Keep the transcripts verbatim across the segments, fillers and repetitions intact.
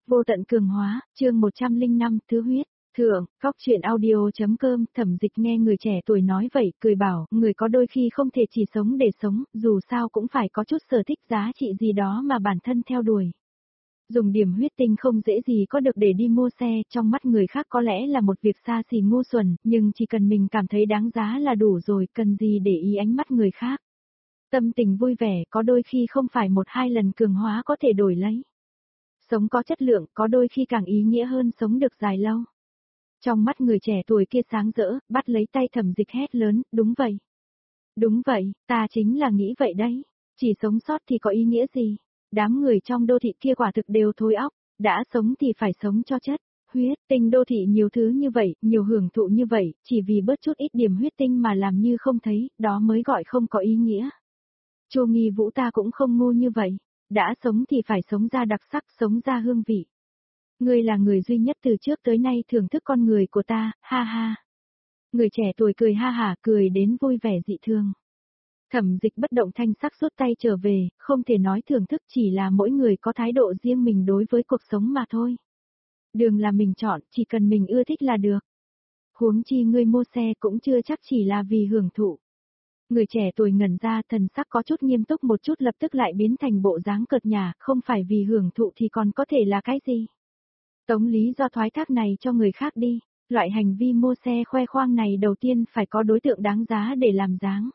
Vô tận cường hóa, chương một trăm lẻ năm, thứ huyết. Thượng, Cóc truyện audio.com, Thẩm Dịch nghe người trẻ tuổi nói vậy, cười bảo, người có đôi khi không thể chỉ sống để sống, dù sao cũng phải có chút sở thích giá trị gì đó mà bản thân theo đuổi. Dùng điểm huyết tinh không dễ gì có được để đi mua xe, trong mắt người khác có lẽ là một việc xa xỉ ngu xuẩn, nhưng chỉ cần mình cảm thấy đáng giá là đủ rồi, cần gì để ý ánh mắt người khác. Tâm tình vui vẻ có đôi khi không phải một hai lần cường hóa có thể đổi lấy. Sống có chất lượng có đôi khi càng ý nghĩa hơn sống được dài lâu. Trong mắt người trẻ tuổi kia sáng rỡ, bắt lấy tay Thẩm Dịch hét lớn, đúng vậy. Đúng vậy, ta chính là nghĩ vậy đấy. Chỉ sống sót thì có ý nghĩa gì? Đám người trong đô thị kia quả thực đều thối óc, đã sống thì phải sống cho chất. Huyết tinh đô thị nhiều thứ như vậy, nhiều hưởng thụ như vậy, chỉ vì bớt chút ít điểm huyết tinh mà làm như không thấy, đó mới gọi không có ý nghĩa. Chu Nghi Vũ ta cũng không ngu như vậy. Đã sống thì phải sống ra đặc sắc, sống ra hương vị. Ngươi là người duy nhất từ trước tới nay thưởng thức con người của ta, ha ha. Người trẻ tuổi cười ha hả, cười đến vui vẻ dị thường. Thẩm Dịch bất động thanh sắc rút tay trở về, không thể nói thưởng thức chỉ là mỗi người có thái độ riêng mình đối với cuộc sống mà thôi. Đường là mình chọn, chỉ cần mình ưa thích là được. Huống chi ngươi mua xe cũng chưa chắc chỉ là vì hưởng thụ. Người trẻ tuổi ngẩn ra thần sắc có chút nghiêm túc một chút lập tức lại biến thành bộ dáng cợt nhả, không phải vì hưởng thụ thì còn có thể là cái gì. Tống lý do thoái thác này cho người khác đi, loại hành vi mua xe khoe khoang này đầu tiên phải có đối tượng đáng giá để làm dáng.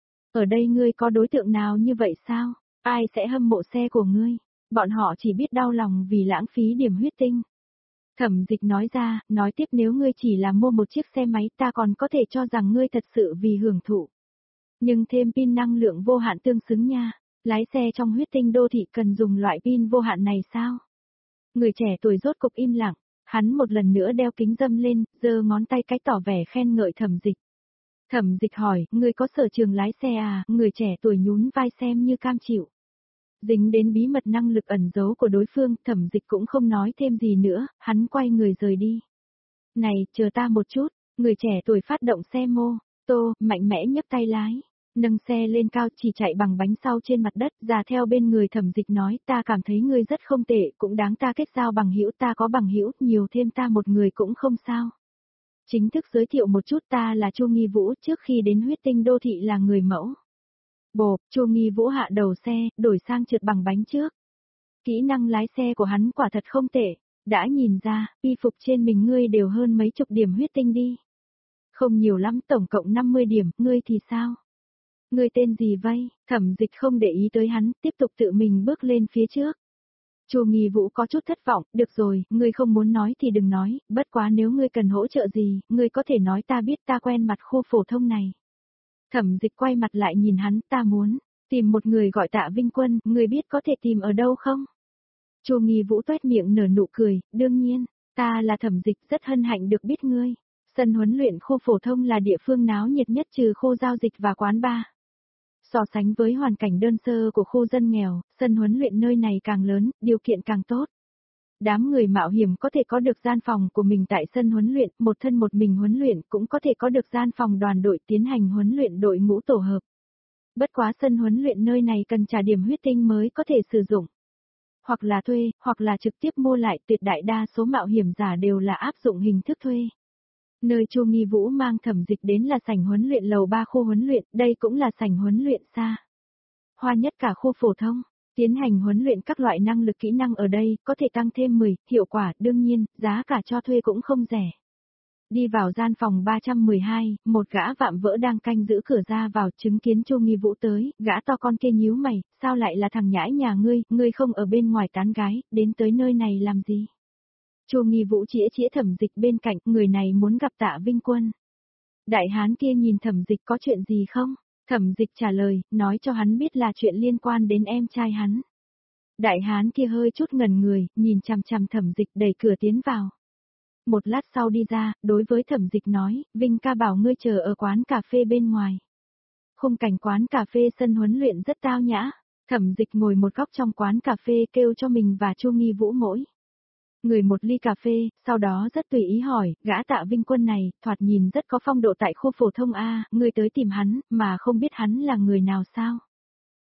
Ở đây ngươi có đối tượng nào như vậy sao? Ai sẽ hâm mộ xe của ngươi? Bọn họ chỉ biết đau lòng vì lãng phí điểm huyết tinh. Thẩm Dịch nói ra, nói tiếp nếu ngươi chỉ là mua một chiếc xe máy ta còn có thể cho rằng ngươi thật sự vì hưởng thụ. Nhưng thêm pin năng lượng vô hạn tương xứng nha, lái xe trong huyết tinh đô thị cần dùng loại pin vô hạn này sao? Người trẻ tuổi rốt cục im lặng, hắn một lần nữa đeo kính râm lên, giơ ngón tay cái tỏ vẻ khen ngợi Thẩm Dịch. Thẩm Dịch hỏi, ngươi có sở trường lái xe à? Người trẻ tuổi nhún vai xem như cam chịu. Dính đến bí mật năng lực ẩn giấu của đối phương, Thẩm Dịch cũng không nói thêm gì nữa, hắn quay người rời đi. Này, chờ ta một chút, người trẻ tuổi phát động xe mô, tô, mạnh mẽ nhấc tay lái. Nâng xe lên cao chỉ chạy bằng bánh sau trên mặt đất, ra theo bên người Thẩm Dịch nói, ta cảm thấy ngươi rất không tệ, cũng đáng ta kết giao bằng hữu, ta có bằng hữu, nhiều thêm ta một người cũng không sao. Chính thức giới thiệu một chút, ta là Chu Nghi Vũ, trước khi đến huyết tinh đô thị là người mẫu. Bộp, Chu Nghi Vũ hạ đầu xe, đổi sang trượt bằng bánh trước. Kỹ năng lái xe của hắn quả thật không tệ, đã nhìn ra, y phục trên mình ngươi đều hơn mấy chục điểm huyết tinh đi. Không nhiều lắm, tổng cộng năm mươi điểm, ngươi thì sao? Ngươi tên gì vậy? Thẩm Dịch không để ý tới hắn, tiếp tục tự mình bước lên phía trước. Chu Nghi Vũ có chút thất vọng, được rồi, ngươi không muốn nói thì đừng nói, bất quá nếu ngươi cần hỗ trợ gì, ngươi có thể nói ta biết ta quen mặt khu phổ thông này. Thẩm Dịch quay mặt lại nhìn hắn, ta muốn tìm một người gọi Tạ Vinh Quân, ngươi biết có thể tìm ở đâu không? Chu Nghi Vũ toét miệng nở nụ cười, đương nhiên, ta là Thẩm Dịch rất hân hạnh được biết ngươi. Sân huấn luyện khu phổ thông là địa phương náo nhiệt nhất trừ khu giao dịch và quán bar. So sánh với hoàn cảnh đơn sơ của khu dân nghèo, sân huấn luyện nơi này càng lớn, điều kiện càng tốt. Đám người mạo hiểm có thể có được gian phòng của mình tại sân huấn luyện, một thân một mình huấn luyện cũng có thể có được gian phòng đoàn đội tiến hành huấn luyện đội ngũ tổ hợp. Bất quá sân huấn luyện nơi này cần trả điểm huyết tinh mới có thể sử dụng. Hoặc là thuê, hoặc là trực tiếp mua lại, tuyệt đại đa số mạo hiểm giả đều là áp dụng hình thức thuê. Nơi Chu Nghi Vũ mang Thẩm Dịch đến là sảnh huấn luyện lầu ba khu huấn luyện, đây cũng là sảnh huấn luyện xa hoa nhất cả khu phổ thông, tiến hành huấn luyện các loại năng lực kỹ năng ở đây, có thể tăng thêm mười, hiệu quả, đương nhiên, giá cả cho thuê cũng không rẻ. Đi vào gian phòng ba trăm mười hai, một gã vạm vỡ đang canh giữ cửa ra vào, chứng kiến Chu Nghi Vũ tới, gã to con kia nhíu mày, sao lại là thằng nhãi nhà ngươi, ngươi không ở bên ngoài tán gái, đến tới nơi này làm gì? Chu Nghi Vũ chĩa chĩa Thẩm Dịch bên cạnh, người này muốn gặp Tạ Vinh Quân. Đại hán kia nhìn Thẩm Dịch có chuyện gì không? Thẩm Dịch trả lời, nói cho hắn biết là chuyện liên quan đến em trai hắn. Đại hán kia hơi chút ngẩn người, nhìn chằm chằm Thẩm Dịch đẩy cửa tiến vào. Một lát sau đi ra, đối với Thẩm Dịch nói, Vinh ca bảo ngươi chờ ở quán cà phê bên ngoài. Khung cảnh quán cà phê sân huấn luyện rất tao nhã. Thẩm Dịch ngồi một góc trong quán cà phê kêu cho mình và Chu Nghi Vũ mỗi người một ly cà phê, sau đó rất tùy ý hỏi, gã Tạ Vinh Quân này, thoạt nhìn rất có phong độ tại khu phổ thông A, ngươi tới tìm hắn, mà không biết hắn là người nào sao?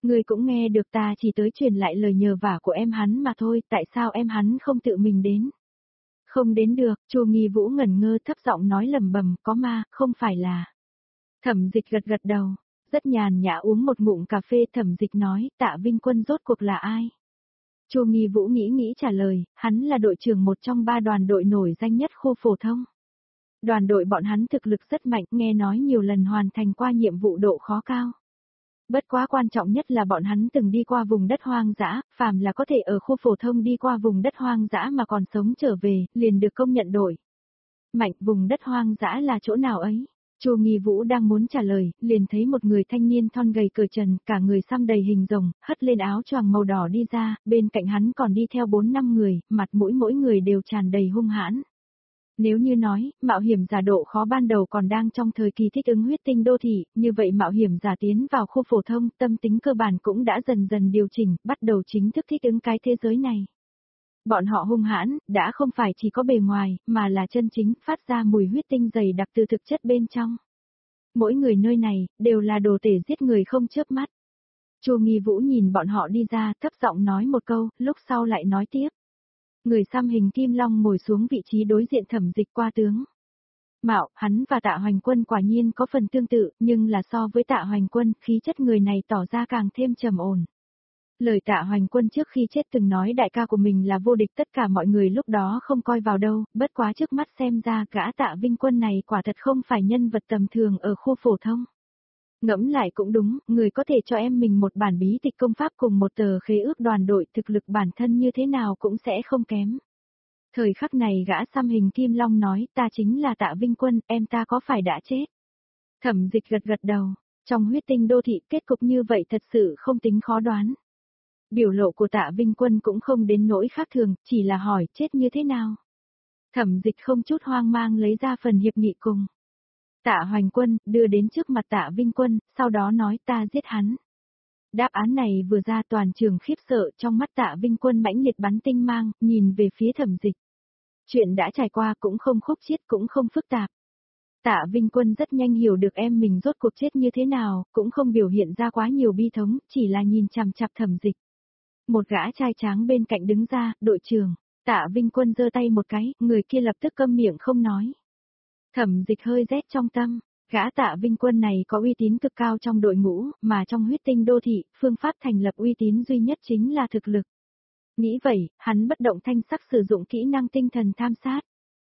Ngươi cũng nghe được ta chỉ tới truyền lại lời nhờ vả của em hắn mà thôi, tại sao em hắn không tự mình đến? Không đến được, Chu Nghi Vũ ngẩn ngơ thấp giọng nói lầm bầm, có ma, không phải là. Thẩm Dịch gật gật đầu, rất nhàn nhã uống một ngụm cà phê. Thẩm Dịch nói, Tạ Vinh Quân rốt cuộc là ai? Chu Nghi Vũ nghĩ nghĩ trả lời, hắn là đội trưởng một trong ba đoàn đội nổi danh nhất khu phổ thông. Đoàn đội bọn hắn thực lực rất mạnh, nghe nói nhiều lần hoàn thành qua nhiệm vụ độ khó cao. Bất quá quan trọng nhất là bọn hắn từng đi qua vùng đất hoang dã, phàm là có thể ở khu phổ thông đi qua vùng đất hoang dã mà còn sống trở về, liền được công nhận đội. Mạnh, vùng đất hoang dã là chỗ nào ấy? Chu Nghi Vũ đang muốn trả lời, liền thấy một người thanh niên thon gầy cởi trần, cả người xăm đầy hình rồng, hất lên áo choàng màu đỏ đi ra, bên cạnh hắn còn đi theo bốn năm người, mặt mũi mỗi người đều tràn đầy hung hãn. Nếu như nói, mạo hiểm giả độ khó ban đầu còn đang trong thời kỳ thích ứng huyết tinh đô thị, như vậy mạo hiểm giả tiến vào khu phổ thông, tâm tính cơ bản cũng đã dần dần điều chỉnh, bắt đầu chính thức thích ứng cái thế giới này. Bọn họ hung hãn, đã không phải chỉ có bề ngoài, mà là chân chính, phát ra mùi huyết tinh dày đặc từ thực chất bên trong. Mỗi người nơi này, đều là đồ tể giết người không chớp mắt. Chu Nghi Vũ nhìn bọn họ đi ra, thấp giọng nói một câu, lúc sau lại nói tiếp. Người xăm hình kim long ngồi xuống vị trí đối diện Thẩm Dịch qua tướng. Mạo, hắn và Tạ Hoành Quân quả nhiên có phần tương tự, nhưng là so với Tạ Hoành Quân, khí chất người này tỏ ra càng thêm trầm ổn. Lời Tạ Hoành Quân trước khi chết từng nói đại ca của mình là vô địch, tất cả mọi người lúc đó không coi vào đâu, bất quá trước mắt xem ra gã Tạ Vinh Quân này quả thật không phải nhân vật tầm thường ở khu phổ thông. Ngẫm lại cũng đúng, người có thể cho em mình một bản bí tịch công pháp cùng một tờ khế ước đoàn đội, thực lực bản thân như thế nào cũng sẽ không kém. Thời khắc này gã xăm hình kim long nói, ta chính là Tạ Vinh Quân, em ta có phải đã chết? Thẩm Dịch gật gật đầu, trong huyết tinh đô thị kết cục như vậy thật sự không tính khó đoán. Biểu lộ của Tạ Vinh Quân cũng không đến nỗi khác thường, chỉ là hỏi chết như thế nào. Thẩm Dịch không chút hoang mang lấy ra phần hiệp nghị cùng. Tạ Hoành Quân đưa đến trước mặt Tạ Vinh Quân, sau đó nói ta giết hắn. Đáp án này vừa ra toàn trường khiếp sợ, trong mắt Tạ Vinh Quân mãnh liệt bắn tinh mang, nhìn về phía Thẩm Dịch. Chuyện đã trải qua cũng không khúc chiết cũng không phức tạp. Tạ Vinh Quân rất nhanh hiểu được em mình rốt cuộc chết như thế nào, cũng không biểu hiện ra quá nhiều bi thống, chỉ là nhìn chằm chằm Thẩm Dịch. Một gã trai tráng bên cạnh đứng ra, đội trưởng. Tạ Vinh Quân giơ tay một cái, người kia lập tức câm miệng không nói. Thẩm Dịch hơi rét trong tâm, gã Tạ Vinh Quân này có uy tín cực cao trong đội ngũ, mà trong huyết tinh đô thị, phương pháp thành lập uy tín duy nhất chính là thực lực. Nghĩ vậy, hắn bất động thanh sắc sử dụng kỹ năng tinh thần tham sát.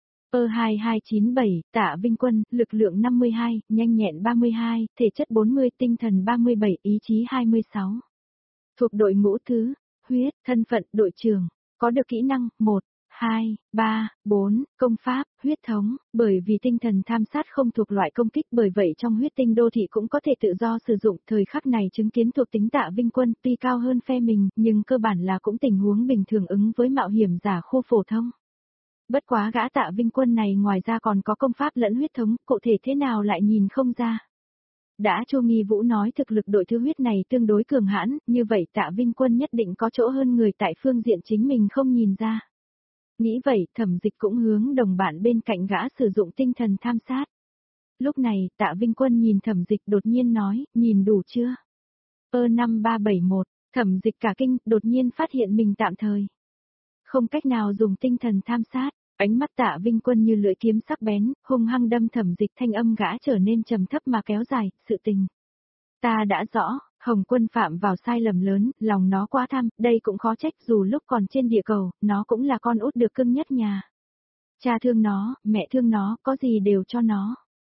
Ơ hai hai chín bảy, Tạ Vinh Quân, lực lượng năm mươi hai, nhanh nhẹn ba mươi hai, thể chất bốn mươi, tinh thần ba mươi bảy, ý chí hai mươi sáu. Thuộc đội ngũ thứ, huyết, thân phận, đội trưởng, có được kỹ năng, một, hai, ba, bốn, công pháp, huyết thống, bởi vì tinh thần tham sát không thuộc loại công kích, bởi vậy trong huyết tinh đô thị cũng có thể tự do sử dụng. Thời khắc này chứng kiến thuộc tính Tạ Vinh Quân tuy cao hơn phe mình, nhưng cơ bản là cũng tình huống bình thường ứng với mạo hiểm giả khu phổ thông. Bất quá gã Tạ Vinh Quân này ngoài ra còn có công pháp lẫn huyết thống, cụ thể thế nào lại nhìn không ra. Đã Chu Nghi Vũ nói thực lực đội thứ huyết này tương đối cường hãn, như vậy Tạ Vinh Quân nhất định có chỗ hơn người tại phương diện chính mình không nhìn ra. Nghĩ vậy, Thẩm Dịch cũng hướng đồng bạn bên cạnh gã sử dụng tinh thần tham sát. Lúc này, Tạ Vinh Quân nhìn Thẩm Dịch đột nhiên nói, nhìn đủ chưa? Ơ năm ba bảy một, Thẩm Dịch cả kinh, đột nhiên phát hiện mình tạm thời không cách nào dùng tinh thần tham sát. Ánh mắt Tạ Vinh Quân như lưỡi kiếm sắc bén, hung hăng đâm Thẩm Dịch, thanh âm gã trở nên trầm thấp mà kéo dài, sự tình. Ta đã rõ, Hồng Quân phạm vào sai lầm lớn, lòng nó quá tham, đây cũng khó trách, dù lúc còn trên địa cầu, nó cũng là con út được cưng nhất nhà. Cha thương nó, mẹ thương nó, có gì đều cho nó.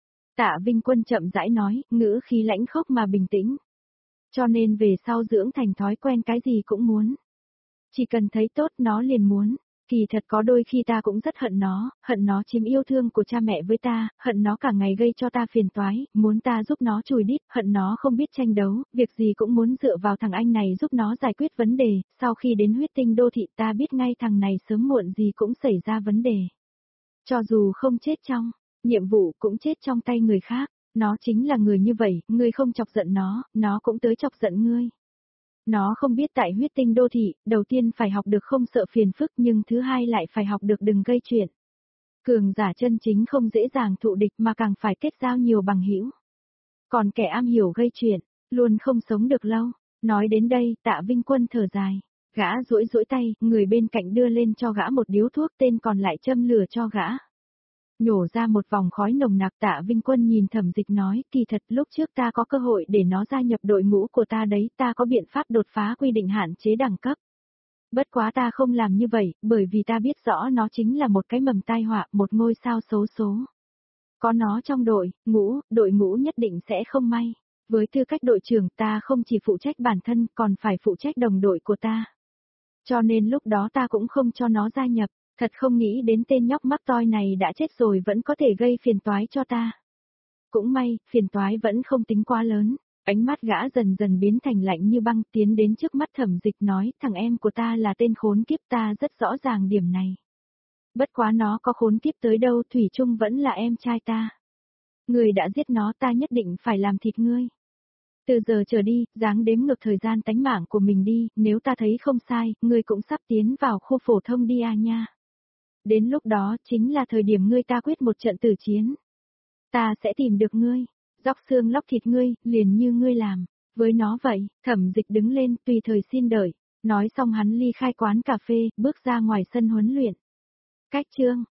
Tạ Vinh Quân chậm rãi nói, ngữ khí lãnh khốc mà bình tĩnh. Cho nên về sau dưỡng thành thói quen cái gì cũng muốn. Chỉ cần thấy tốt nó liền muốn. Kỳ thật có đôi khi ta cũng rất hận nó, hận nó chiếm yêu thương của cha mẹ với ta, hận nó cả ngày gây cho ta phiền toái, muốn ta giúp nó chùi đít, hận nó không biết tranh đấu, việc gì cũng muốn dựa vào thằng anh này giúp nó giải quyết vấn đề, sau khi đến huyết tinh đô thị ta biết ngay thằng này sớm muộn gì cũng xảy ra vấn đề. Cho dù không chết trong, nhiệm vụ cũng chết trong tay người khác, nó chính là người như vậy, ngươi không chọc giận nó, nó cũng tới chọc giận ngươi. Nó không biết tại huyết tinh đô thị, đầu tiên phải học được không sợ phiền phức nhưng thứ hai lại phải học được đừng gây chuyện. Cường giả chân chính không dễ dàng thụ địch mà càng phải kết giao nhiều bằng hữu. Còn kẻ am hiểu gây chuyện, luôn không sống được lâu. Nói đến đây, Tạ Vinh Quân thở dài. Gã duỗi duỗi tay, người bên cạnh đưa lên cho gã một điếu thuốc, tên còn lại châm lửa cho gã. Nhổ ra một vòng khói nồng nặc, Tạ Vinh Quân nhìn Thẩm Dịch nói, kỳ thật lúc trước ta có cơ hội để nó gia nhập đội ngũ của ta đấy, ta có biện pháp đột phá quy định hạn chế đẳng cấp. Bất quá ta không làm như vậy, bởi vì ta biết rõ nó chính là một cái mầm tai họa, một ngôi sao xấu số. Có nó trong đội, ngũ, đội ngũ nhất định sẽ không may. Với tư cách đội trưởng ta không chỉ phụ trách bản thân còn phải phụ trách đồng đội của ta. Cho nên lúc đó ta cũng không cho nó gia nhập, thật không nghĩ đến tên nhóc mắc toi này đã chết rồi vẫn có thể gây phiền toái cho ta. Cũng may, phiền toái vẫn không tính quá lớn. Ánh mắt gã dần dần biến thành lạnh như băng, tiến đến trước mắt Thẩm Dịch nói, thằng em của ta là tên khốn kiếp, ta rất rõ ràng điểm này. Bất quá nó có khốn kiếp tới đâu thủy chung vẫn là em trai ta. Người đã giết nó, ta nhất định phải làm thịt ngươi. Từ giờ trở đi, dáng đếm ngược thời gian tánh mạng của mình đi, nếu ta thấy không sai, ngươi cũng sắp tiến vào khu phổ thông đi à nha. Đến lúc đó chính là thời điểm ngươi ta quyết một trận tử chiến. Ta sẽ tìm được ngươi, dóc xương lóc thịt ngươi, liền như ngươi làm. Với nó vậy, Thẩm Dịch đứng lên, tùy thời xin đợi. Nói xong hắn ly khai quán cà phê, bước ra ngoài sân huấn luyện. Cách chương